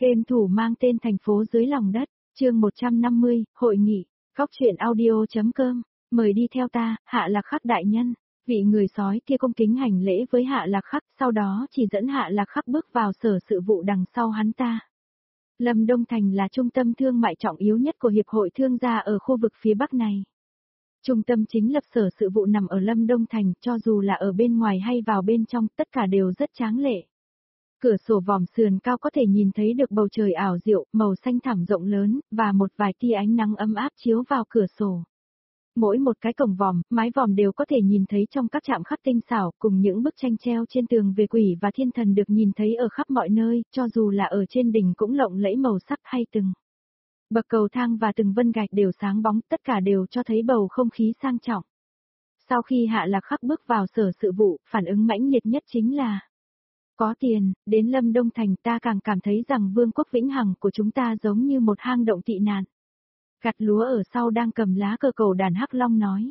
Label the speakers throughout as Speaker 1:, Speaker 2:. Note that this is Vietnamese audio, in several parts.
Speaker 1: Game thủ mang tên thành phố dưới lòng đất, chương 150, hội nghị, góc truyện audio.com, mời đi theo ta, Hạ Lạc Khắc đại nhân. Vị người sói kia cung kính hành lễ với Hạ Lạc Khắc, sau đó chỉ dẫn Hạ Lạc Khắc bước vào sở sự vụ đằng sau hắn ta. Lâm Đông Thành là trung tâm thương mại trọng yếu nhất của Hiệp hội Thương gia ở khu vực phía Bắc này. Trung tâm chính lập sở sự vụ nằm ở Lâm Đông Thành, cho dù là ở bên ngoài hay vào bên trong, tất cả đều rất tráng lệ. Cửa sổ vòm sườn cao có thể nhìn thấy được bầu trời ảo diệu, màu xanh thẳm rộng lớn, và một vài tia ánh nắng ấm áp chiếu vào cửa sổ. Mỗi một cái cổng vòm, mái vòm đều có thể nhìn thấy trong các trạm khắc tinh xảo, cùng những bức tranh treo trên tường về quỷ và thiên thần được nhìn thấy ở khắp mọi nơi, cho dù là ở trên đỉnh cũng lộng lẫy màu sắc hay từng bậc cầu thang và từng vân gạch đều sáng bóng, tất cả đều cho thấy bầu không khí sang trọng. Sau khi Hạ Lạc Khắc bước vào sở sự vụ, phản ứng mãnh liệt nhất chính là: có tiền, đến Lâm Đông Thành ta càng cảm thấy rằng vương quốc vĩnh hằng của chúng ta giống như một hang động tị nạn. Gặt lúa ở sau đang cầm lá cờ cầu đàn Hắc Long nói.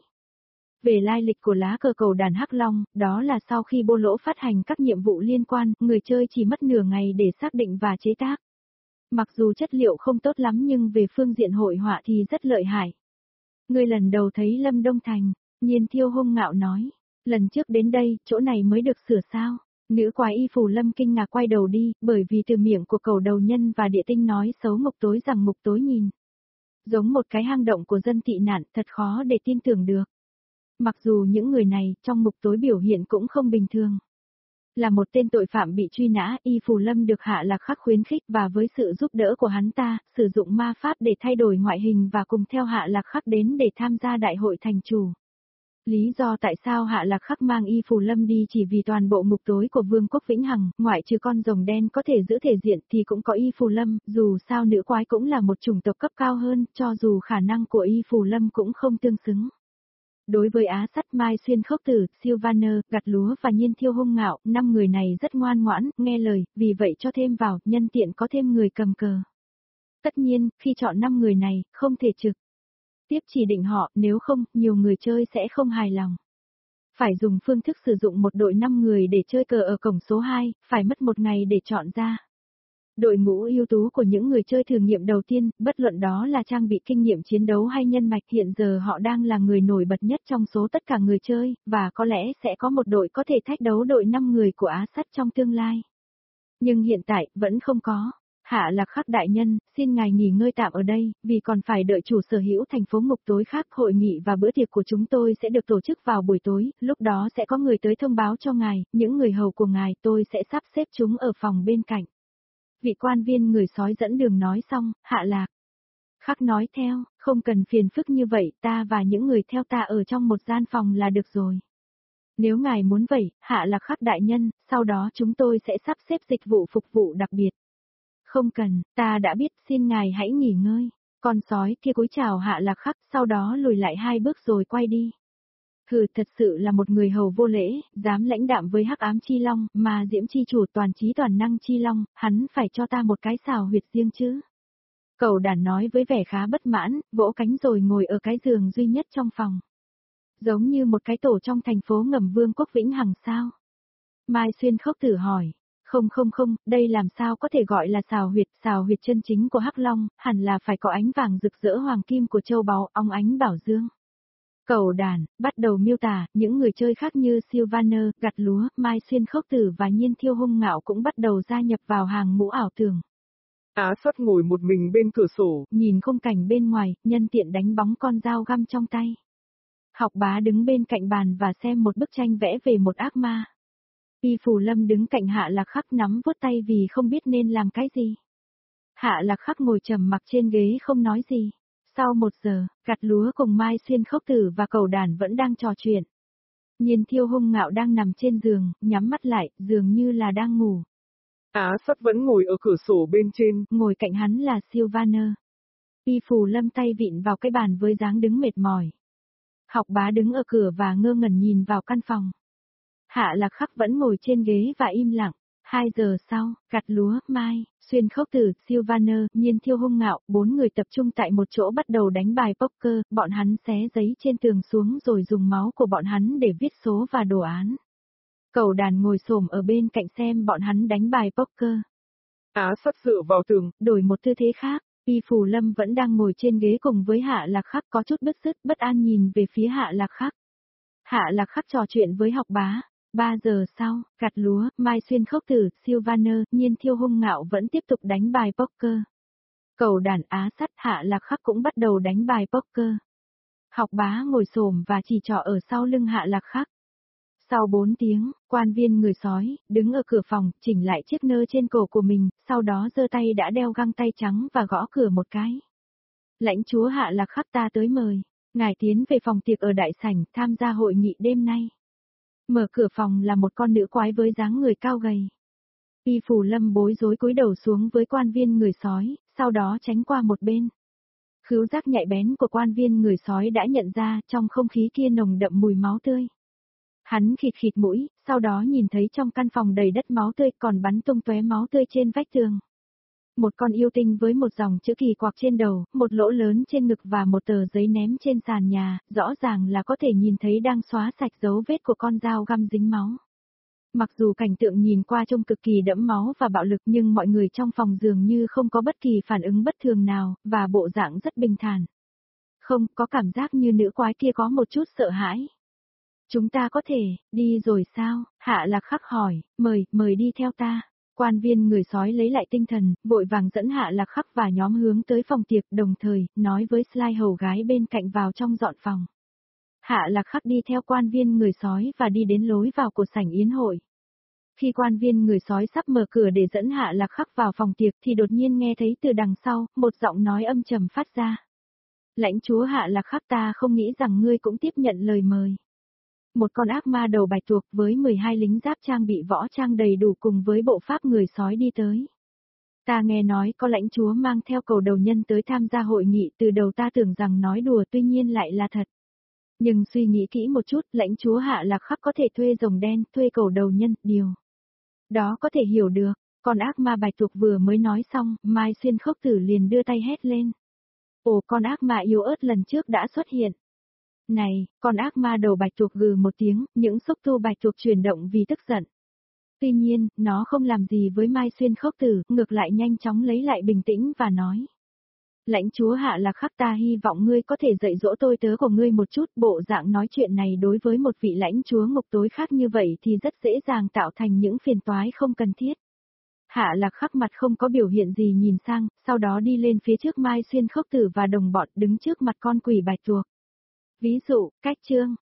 Speaker 1: Về lai lịch của lá cờ cầu đàn Hắc Long, đó là sau khi Bô Lỗ phát hành các nhiệm vụ liên quan, người chơi chỉ mất nửa ngày để xác định và chế tác. Mặc dù chất liệu không tốt lắm nhưng về phương diện hội họa thì rất lợi hại. Người lần đầu thấy Lâm Đông Thành, Nhiên Thiêu hung ngạo nói. Lần trước đến đây, chỗ này mới được sửa sao? Nữ quái y Phù Lâm kinh ngạc quay đầu đi, bởi vì từ miệng của cầu đầu nhân và địa tinh nói xấu Ngục Tối rằng Ngục Tối nhìn giống một cái hang động của dân tị nạn, thật khó để tin tưởng được. Mặc dù những người này trong Ngục Tối biểu hiện cũng không bình thường. Là một tên tội phạm bị truy nã, y Phù Lâm được Hạ Lạc Khắc khuyến khích và với sự giúp đỡ của hắn ta, sử dụng ma pháp để thay đổi ngoại hình và cùng theo Hạ Lạc Khắc đến để tham gia đại hội thành chủ. Lý do tại sao Hạ Lạc Khắc mang y Phù Lâm đi chỉ vì toàn bộ Ngục Tối của Vương quốc Vĩnh Hằng, ngoại trừ con rồng đen có thể giữ thể diện thì cũng có y Phù Lâm, dù sao nữ quái cũng là một chủng tộc cấp cao hơn, cho dù khả năng của y Phù Lâm cũng không tương xứng. Đối với Á Sắt, Mai Xuyên Khốc Tử, Sylvaner, Gặt Lúa và Nhiên Thiêu hung ngạo, 5 người này rất ngoan ngoãn, nghe lời, vì vậy cho thêm vào, nhân tiện có thêm người cầm cờ. Tất nhiên, khi chọn 5 người này, không thể trực tiếp chỉ định họ, nếu không, nhiều người chơi sẽ không hài lòng. Phải dùng phương thức sử dụng một đội 5 người để chơi cờ ở cổng số 2, phải mất 1 ngày để chọn ra đội ngũ ưu tú của những người chơi thử nghiệm đầu tiên, bất luận đó là trang bị kinh nghiệm chiến đấu hay nhân mạch, hiện giờ họ đang là người nổi bật nhất trong số tất cả người chơi, và có lẽ sẽ có một đội có thể thách đấu đội 5 người của Á Sắt trong tương lai. Nhưng hiện tại, vẫn không có. Hạ Lạc Khắc đại nhân, xin ngài nghỉ ngơi tạm ở đây, vì còn phải đợi chủ sở hữu thành phố Ngục Tối khác. Hội nghị và bữa tiệc của chúng tôi sẽ được tổ chức vào buổi tối, lúc đó sẽ có người tới thông báo cho ngài, những người hầu của ngài tôi sẽ sắp xếp chúng ở phòng bên cạnh. Vị quan viên người sói dẫn đường nói xong, Hạ Lạc Khắc nói theo, không cần phiền phức như vậy, ta và những người theo ta ở trong một gian phòng là được rồi. Nếu ngài muốn vậy, Hạ Lạc Khắc đại nhân, sau đó chúng tôi sẽ sắp xếp dịch vụ phục vụ đặc biệt. Không cần, ta đã biết, xin ngài hãy nghỉ ngơi. Con sói kia cúi chào Hạ Lạc Khắc, sau đó lùi lại 2 bước rồi quay đi. Hừ, thật sự là một người hầu vô lễ, dám lãnh đạm với Hắc Ám Chi Long, mà Diễm Chi Chủ toàn trí toàn năng Chi Long, hắn phải cho ta một cái xào huyệt riêng chứ. Cẩu đàn nói với vẻ khá bất mãn, vỗ cánh rồi ngồi ở cái giường duy nhất trong phòng. Giống như một cái tổ trong thành phố ngầm Vương quốc Vĩnh Hằng sao? Mai Xuyên Khốc Tử hỏi. Không, đây làm sao có thể gọi là xào huyệt chân chính của Hắc Long, hẳn là phải có ánh vàng rực rỡ hoàng kim của châu báu, óng ánh bảo dương. Cẩu đàn, bắt đầu miêu tả, những người chơi khác như Sylvaner, Gặt Lúa, Mai Xuyên Khốc Tử và Nhiên Thiêu hung ngạo cũng bắt đầu gia nhập vào hàng ngũ ảo tưởng.
Speaker 2: Á Sắt ngồi một mình bên cửa sổ,
Speaker 1: nhìn khung cảnh bên ngoài, nhân tiện đánh bóng con dao găm trong tay. Học Bá đứng bên cạnh bàn và xem một bức tranh vẽ về một ác ma. Y Phù Lâm đứng cạnh Hạ Lạc Khắc nắm vuốt tay vì không biết nên làm cái gì. Hạ Lạc Khắc ngồi trầm mặc trên ghế không nói gì. Sau 1 giờ, Gặt Lúa cùng Mai Xuyên Khốc Tử và Cẩu đàn vẫn đang trò chuyện. Nhiên Thiêu hung ngạo đang nằm trên giường, nhắm mắt lại, dường như là đang ngủ.
Speaker 2: Á Sắt vẫn ngồi ở cửa sổ bên trên,
Speaker 1: ngồi cạnh hắn là Sylvaner. Y Phù Lâm tay vịn vào cái bàn với dáng đứng mệt mỏi. Học Bá đứng ở cửa và ngơ ngẩn nhìn vào căn phòng. Hạ Lạc Khắc vẫn ngồi trên ghế và im lặng. 2 giờ sau, Gặt Lúa, Mai, Xuyên Khốc Tử, Sylvaner, Nhiên Thiêu hung ngạo, 4 người tập trung tại một chỗ bắt đầu đánh bài poker, bọn hắn xé giấy trên tường xuống rồi dùng máu của bọn hắn để viết số và đồ án. Cẩu đàn ngồi xổm ở bên cạnh xem bọn hắn đánh bài poker.
Speaker 2: Á sắt dựa vào tường.
Speaker 1: Đổi một tư thế khác, Y Phù Lâm vẫn đang ngồi trên ghế cùng với Hạ Lạc Khắc có chút bứt rứt bất an nhìn về phía Hạ Lạc Khắc. Hạ Lạc Khắc trò chuyện với học bá. 3 giờ sau, gặt lúa, Mai Xuyên Khốc Tử, Sylvaner, Nhiên Thiêu Hung Ngạo vẫn tiếp tục đánh bài poker. Cầu đàn Á sắt Hạ Lạc Khắc cũng bắt đầu đánh bài poker. Học bá ngồi xổm và chỉ trỏ ở sau lưng Hạ Lạc Khắc. Sau 4 tiếng, quan viên người sói, đứng ở cửa phòng, chỉnh lại chiếc nơ trên cổ của mình, sau đó giơ tay đã đeo găng tay trắng và gõ cửa một cái. Lãnh chúa Hạ Lạc Khắc ta tới mời, ngài tiến về phòng tiệc ở đại sảnh tham gia hội nghị đêm nay. Mở cửa phòng là một con nữ quái với dáng người cao gầy. Y Phù Lâm bối rối cúi đầu xuống với quan viên người sói, sau đó tránh qua một bên. Khứu giác nhạy bén của quan viên người sói đã nhận ra trong không khí kia nồng đậm mùi máu tươi. Hắn khịt khịt mũi, sau đó nhìn thấy trong căn phòng đầy đất máu tươi còn bắn tung tóe máu tươi trên vách tường. Một con yêu tinh với một dòng chữ kỳ quặc trên đầu, một lỗ lớn trên ngực và một tờ giấy ném trên sàn nhà, rõ ràng là có thể nhìn thấy đang xóa sạch dấu vết của con dao găm dính máu. Mặc dù cảnh tượng nhìn qua trông cực kỳ đẫm máu và bạo lực nhưng mọi người trong phòng dường như không có bất kỳ phản ứng bất thường nào, và bộ dạng rất bình thản. Không, có cảm giác như nữ quái kia có một chút sợ hãi. Chúng ta có thể, đi rồi sao? Hạ Lạc Khắc hỏi, mời đi theo ta. Quan viên người sói lấy lại tinh thần, vội vàng dẫn Hạ Lạc Khắc và nhóm hướng tới phòng tiệc, đồng thời, nói với Sly hầu gái bên cạnh vào trong dọn phòng. Hạ Lạc Khắc đi theo quan viên người sói và đi đến lối vào của sảnh yến hội. Khi quan viên người sói sắp mở cửa để dẫn Hạ Lạc Khắc vào phòng tiệc thì đột nhiên nghe thấy từ đằng sau, một giọng nói âm trầm phát ra. Lãnh chúa Hạ Lạc Khắc ta không nghĩ rằng ngươi cũng tiếp nhận lời mời. Một con ác ma đầu bạch tuộc với 12 lính giáp trang bị võ trang đầy đủ cùng với bộ pháp người sói đi tới. Ta nghe nói có lãnh chúa mang theo cầu đầu nhân tới tham gia hội nghị, từ đầu ta tưởng rằng nói đùa tuy nhiên lại là thật. Nhưng suy nghĩ kỹ một chút, lãnh chúa Hạ Lạc Khắc có thể thuê rồng đen, thuê cầu đầu nhân, điều đó có thể hiểu được. Con ác ma bạch tuộc vừa mới nói xong, Mai Xuyên Khốc Tử liền đưa tay hét lên. Ồ, con ác ma yếu ớt lần trước đã xuất hiện. Này, con ác ma đầu bạch tuộc gừ một tiếng, những xúc tu bạch tuộc chuyển động vì tức giận. Tuy nhiên, nó không làm gì với Mai Xuyên Khốc Tử, ngược lại nhanh chóng lấy lại bình tĩnh và nói. Lãnh chúa Hạ Lạc Khắc ta hy vọng ngươi có thể dạy dỗ tôi tớ của ngươi một chút, bộ dạng nói chuyện này đối với một vị lãnh chúa ngục tối khác như vậy thì rất dễ dàng tạo thành những phiền toái không cần thiết. Hạ Lạc Khắc mặt không có biểu hiện gì nhìn sang, sau đó đi lên phía trước Mai Xuyên Khốc Tử và đồng bọn đứng trước mặt con quỷ bạch tuộc. Ví dụ, cách chương,